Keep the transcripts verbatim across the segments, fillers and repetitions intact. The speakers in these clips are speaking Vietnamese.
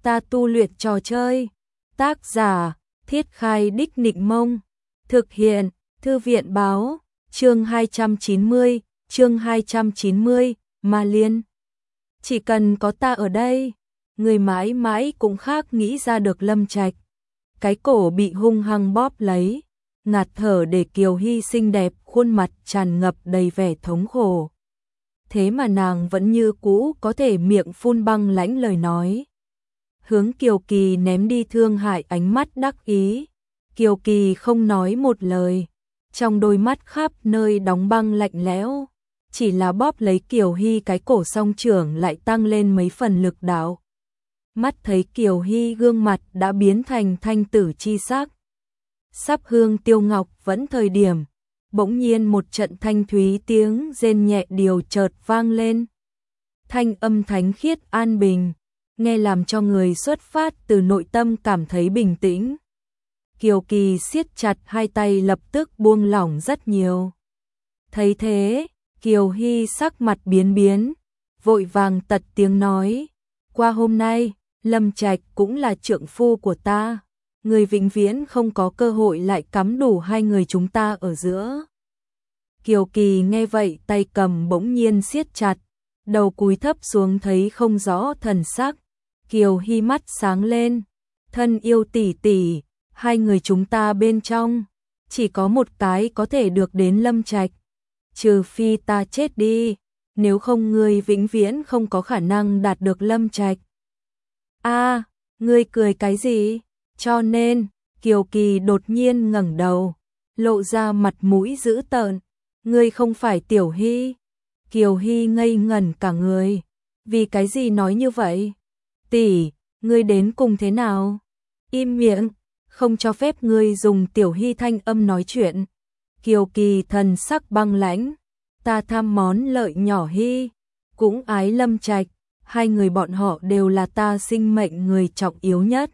ta tu luyện trò chơi. Tác giả, Thiết Khai Đích Nịnh Mông. Thực hiện, Thư viện Báo. Chương hai trăm chín mươi, chương hai trăm chín mươi, Ma Liên. Chỉ cần có ta ở đây, người mãi mãi cũng khác nghĩ ra được Lâm Trạch. Cái cổ bị hung hăng bóp lấy, ngạt thở để Kiều Hy xinh đẹp, khuôn mặt tràn ngập đầy vẻ thống khổ. Thế mà nàng vẫn như cũ có thể miệng phun băng lãnh lời nói. Hướng Kiều Kỳ ném đi thương hại ánh mắt đắc ý. Kiều Kỳ không nói một lời, trong đôi mắt khắp nơi đóng băng lạnh lẽo. Chỉ là bóp lấy Kiều Hy cái cổ song trưởng lại tăng lên mấy phần lực đạo. Mắt thấy Kiều Hy gương mặt đã biến thành thanh tử chi sắc. Sắp hương tiêu ngọc vẫn thời điểm, bỗng nhiên một trận thanh thúy tiếng rên nhẹ điều chợt vang lên. Thanh âm thánh khiết an bình, nghe làm cho người xuất phát từ nội tâm cảm thấy bình tĩnh. Kiều Kỳ siết chặt hai tay lập tức buông lỏng rất nhiều. Thấy thế, Kiều Hy sắc mặt biến biến, vội vàng tật tiếng nói, qua hôm nay, Lâm Trạch cũng là trượng phu của ta, người vĩnh viễn không có cơ hội lại cắm đủ hai người chúng ta ở giữa. Kiều Kỳ nghe vậy tay cầm bỗng nhiên siết chặt, đầu cúi thấp xuống thấy không rõ thần sắc. Kiều Hy mắt sáng lên, thân yêu tỷ tỷ, hai người chúng ta bên trong, chỉ có một cái có thể được đến Lâm Trạch. Trừ phi ta chết đi, nếu không ngươi vĩnh viễn không có khả năng đạt được Lâm Trạch. A, à, ngươi cười cái gì? Cho nên, Kiều Kỳ đột nhiên ngẩng đầu, lộ ra mặt mũi dữ tợn, ngươi không phải Tiểu Hy. Kiều Hy ngây ngẩn cả người, vì cái gì nói như vậy? Tỷ, ngươi đến cùng thế nào? Im miệng, không cho phép ngươi dùng Tiểu Hy thanh âm nói chuyện. Kiều Kỳ thần sắc băng lãnh, ta tham món lợi nhỏ Hy, cũng ái Lâm Trạch, hai người bọn họ đều là ta sinh mệnh người trọng yếu nhất.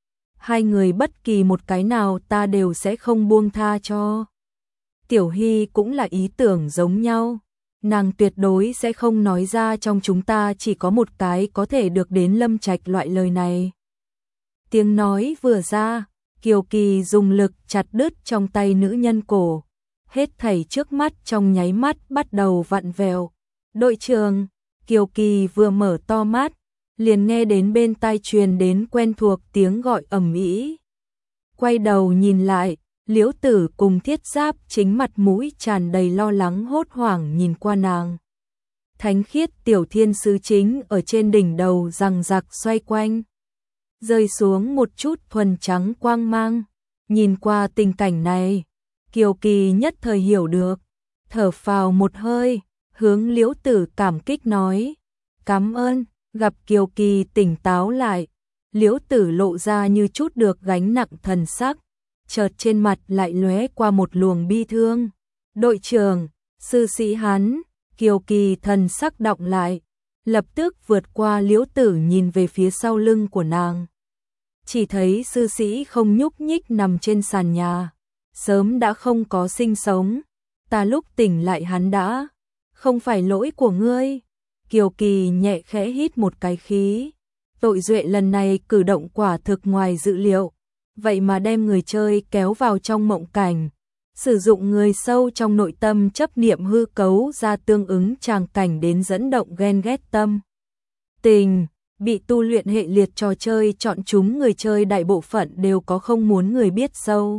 Hai người bất kỳ một cái nào ta đều sẽ không buông tha cho. Tiểu Hy cũng là ý tưởng giống nhau, nàng tuyệt đối sẽ không nói ra trong chúng ta chỉ có một cái có thể được đến Lâm Trạch loại lời này. Tiếng nói vừa ra, Kiều Kỳ dùng lực chặt đứt trong tay nữ nhân cổ. Hết thảy trước mắt trong nháy mắt bắt đầu vặn vẹo. Đội trưởng, Kiều Kỳ vừa mở to mắt, liền nghe đến bên tai truyền đến quen thuộc tiếng gọi ầm ĩ. Quay đầu nhìn lại, Liễu Tử cùng Thiết Giáp chính mặt mũi tràn đầy lo lắng hốt hoảng nhìn qua nàng. Thánh khiết tiểu thiên sứ chính ở trên đỉnh đầu giằng giặc xoay quanh, rơi xuống một chút thuần trắng quang mang. Nhìn qua tình cảnh này, Kiều Kỳ nhất thời hiểu được, thở phào một hơi, hướng Liễu Tử cảm kích nói, cảm ơn. Gặp Kiều Kỳ tỉnh táo lại, Liễu Tử lộ ra như chút được gánh nặng thần sắc, chợt trên mặt lại lóe qua một luồng bi thương. Đội trưởng, sư sĩ hắn. Kiều Kỳ thần sắc đọng lại, lập tức vượt qua Liễu Tử nhìn về phía sau lưng của nàng. Chỉ thấy sư sĩ không nhúc nhích nằm trên sàn nhà, sớm đã không có sinh sống. Ta lúc tỉnh lại hắn đã, không phải lỗi của ngươi. Kiều Kỳ nhẹ khẽ hít một cái khí. Tội Duệ lần này cử động quả thực ngoài dự liệu, vậy mà đem người chơi kéo vào trong mộng cảnh, sử dụng người sâu trong nội tâm chấp niệm hư cấu ra tương ứng tràng cảnh đến dẫn động ghen ghét tâm tình. Bị tu luyện hệ liệt trò chơi chọn chúng người chơi đại bộ phận đều có không muốn người biết sâu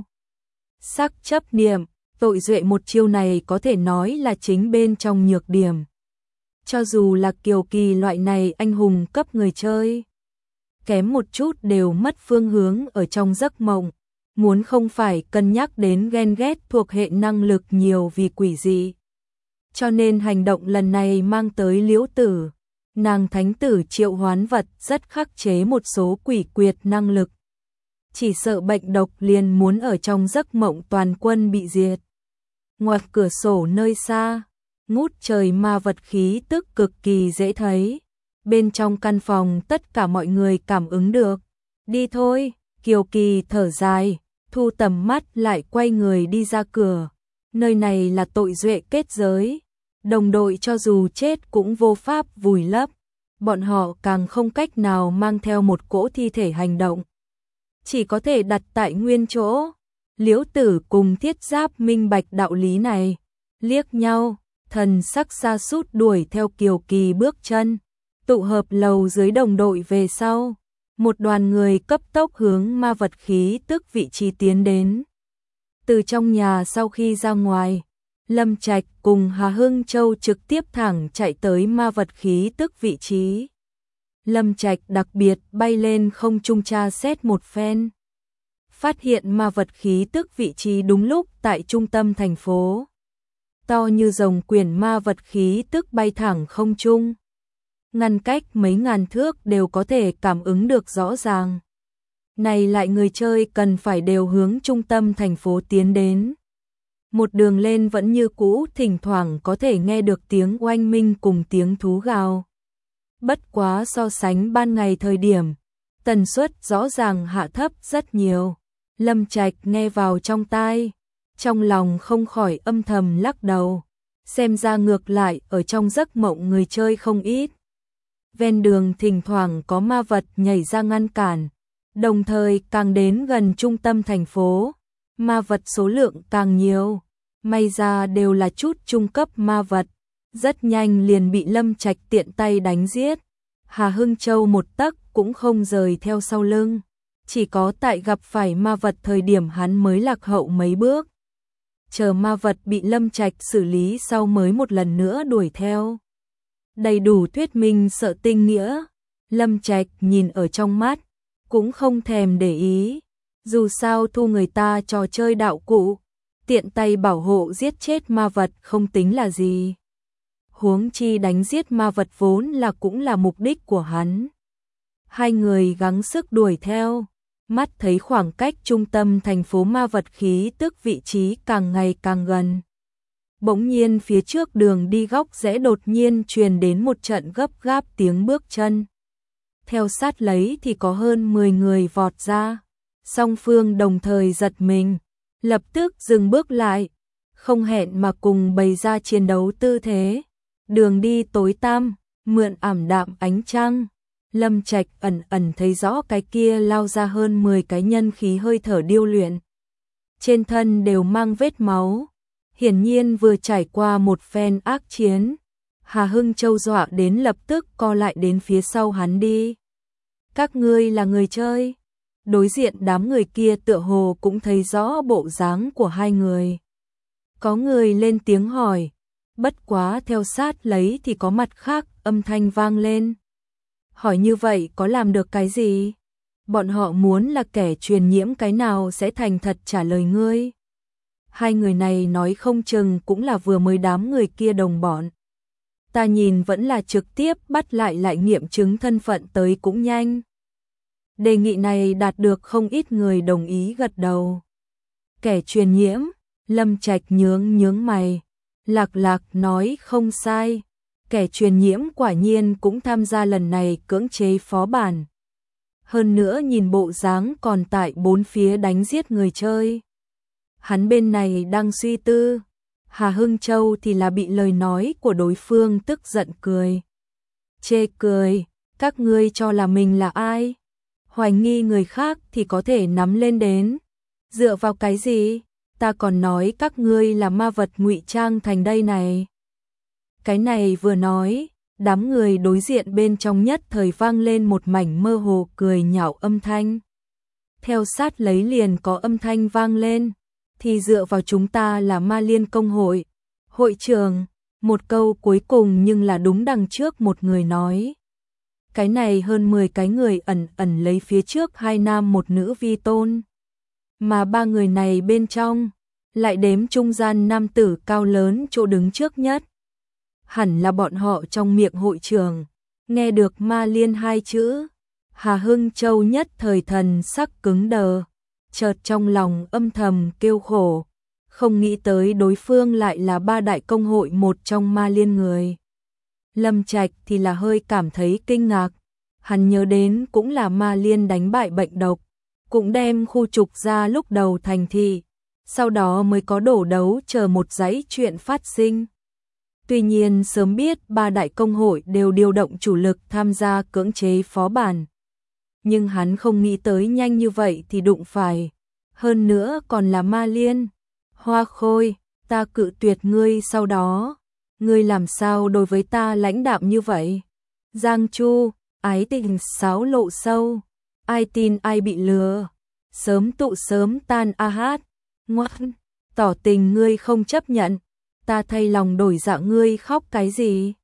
sắc chấp niệm. Tội Duệ một chiêu này có thể nói là chính bên trong nhược điểm. Cho dù là Kiều Kỳ loại này anh hùng cấp người chơi, kém một chút đều mất phương hướng ở trong giấc mộng, muốn không phải cân nhắc đến ghen ghét thuộc hệ năng lực nhiều vì quỷ dị. Cho nên hành động lần này mang tới Liễu Tử, nàng thánh tử triệu hoán vật rất khắc chế một số quỷ quyệt năng lực. Chỉ sợ bệnh độc liền muốn ở trong giấc mộng toàn quân bị diệt. Ngoài cửa sổ nơi xa, ngút trời ma vật khí tức cực kỳ dễ thấy. Bên trong căn phòng tất cả mọi người cảm ứng được. Đi thôi, Kiều Kỳ thở dài, thu tầm mắt lại quay người đi ra cửa. Nơi này là Tội Duệ kết giới, đồng đội cho dù chết cũng vô pháp vùi lấp. bọn họ càng không cách nào mang theo một cỗ thi thể hành động. Chỉ có thể đặt tại nguyên chỗ. Liễu Tử cùng Thiết Giáp minh bạch đạo lý này, liếc nhau, thần sắc sa sút đuổi theo Kiều Kỳ bước chân, tụ hợp lầu dưới đồng đội về sau. Một đoàn người cấp tốc hướng ma vật khí tức vị trí tiến đến. Từ trong nhà sau khi ra ngoài, Lâm Trạch cùng Hà Hưng Châu trực tiếp thẳng chạy tới ma vật khí tức vị trí. Lâm Trạch đặc biệt bay lên không trung tra xét một phen. Phát hiện ma vật khí tức vị trí đúng lúc tại trung tâm thành phố. To như rồng quyển ma vật khí tức bay thẳng không trung. Ngăn cách mấy ngàn thước đều có thể cảm ứng được rõ ràng. Này lại người chơi cần phải đều hướng trung tâm thành phố tiến đến. Một đường lên vẫn như cũ, thỉnh thoảng có thể nghe được tiếng oanh minh cùng tiếng thú gào. Bất quá so sánh ban ngày thời điểm, tần suất rõ ràng hạ thấp rất nhiều. Lâm Trạch nghe vào trong tai, trong lòng không khỏi âm thầm lắc đầu. Xem ra ngược lại ở trong giấc mộng người chơi không ít. Ven đường thỉnh thoảng có ma vật nhảy ra ngăn cản, đồng thời càng đến gần trung tâm thành phố, ma vật số lượng càng nhiều. May ra đều là chút trung cấp ma vật, rất nhanh liền bị Lâm Trạch tiện tay đánh giết. Hà Hưng Châu một tấc cũng không rời theo sau lưng, chỉ có tại gặp phải ma vật thời điểm hắn mới lạc hậu mấy bước. Chờ ma vật bị Lâm Trạch xử lý sau mới một lần nữa đuổi theo. Đầy đủ thuyết minh sợ tinh nghĩa, Lâm Trạch nhìn ở trong mắt, cũng không thèm để ý. Dù sao thu người ta trò chơi đạo cụ, tiện tay bảo hộ giết chết ma vật không tính là gì. Huống chi đánh giết ma vật vốn là cũng là mục đích của hắn. Hai người gắng sức đuổi theo, mắt thấy khoảng cách trung tâm thành phố ma vật khí tức vị trí càng ngày càng gần. Bỗng nhiên phía trước đường đi góc rẽ đột nhiên truyền đến một trận gấp gáp tiếng bước chân. Theo sát lấy thì có hơn mười người vọt ra. Song phương đồng thời giật mình, lập tức dừng bước lại, không hẹn mà cùng bày ra chiến đấu tư thế. Đường đi tối tăm, mượn ảm đạm ánh trăng. Lâm Trạch ẩn ẩn thấy rõ cái kia lao ra hơn mười cái nhân khí hơi thở điêu luyện. Trên thân đều mang vết máu. Hiển nhiên vừa trải qua một phen ác chiến. Hà Hưng Châu dọa đến lập tức co lại đến phía sau hắn đi. Các ngươi là người chơi. Đối diện đám người kia tựa hồ cũng thấy rõ bộ dáng của hai người. Có người lên tiếng hỏi. Bất quá theo sát lấy thì có mặt khác âm thanh vang lên. Hỏi như vậy có làm được cái gì? Bọn họ muốn là kẻ truyền nhiễm cái nào sẽ thành thật trả lời ngươi. Hai người này nói không chừng cũng là vừa mới đám người kia đồng bọn. Ta nhìn vẫn là trực tiếp bắt lại lại nghiệm chứng thân phận tới cũng nhanh. Đề nghị này đạt được không ít người đồng ý gật đầu. Kẻ truyền nhiễm, Lâm Trạch nhướng nhướng mày. Lạc Lạc nói không sai. Kẻ truyền nhiễm quả nhiên cũng tham gia lần này cưỡng chế phó bản. Hơn nữa nhìn bộ dáng còn tại bốn phía đánh giết người chơi. Hắn bên này đang suy tư. Hà Hưng Châu thì là bị lời nói của đối phương tức giận cười. Chê cười, các ngươi cho là mình là ai? Hoài nghi người khác thì có thể nắm lên đến. Dựa vào cái gì? Ta còn nói các ngươi là ma vật ngụy trang thành đây này. Cái này vừa nói, đám người đối diện bên trong nhất thời vang lên một mảnh mơ hồ cười nhạo âm thanh. Theo sát lấy liền có âm thanh vang lên, thì dựa vào chúng ta là Ma Liên công hội. Hội trưởng, một câu cuối cùng nhưng là đúng đằng trước một người nói. Cái này hơn mười cái người ẩn ẩn lấy phía trước hai nam một nữ vi tôn. Mà ba người này bên trong, lại đếm trung gian nam tử cao lớn chỗ đứng trước nhất. Hẳn là bọn họ trong miệng hội trưởng. Nghe được Ma Liên hai chữ, Hà Hưng Châu nhất thời thần sắc cứng đờ, chợt trong lòng âm thầm kêu khổ, không nghĩ tới đối phương lại là ba đại công hội một trong Ma Liên người. Lâm Trạch thì là hơi cảm thấy kinh ngạc, hắn nhớ đến cũng là Ma Liên đánh bại bệnh độc, cũng đem khu trục ra lúc đầu thành thị, sau đó mới có đổ đấu chờ một dãy chuyện phát sinh. Tuy nhiên sớm biết ba đại công hội đều điều động chủ lực tham gia cưỡng chế phó bản. Nhưng hắn không nghĩ tới nhanh như vậy thì đụng phải. Hơn nữa còn là Ma Liên. Hoa Khôi, ta cự tuyệt ngươi sau đó. Ngươi làm sao đối với ta lãnh đạm như vậy? Giang Chu, ái tình sáo lộ sâu. Ai tin ai bị lừa. Sớm tụ sớm tan a hát. Ngoan, tỏ tình ngươi không chấp nhận. Ta thay lòng đổi dạ ngươi khóc cái gì?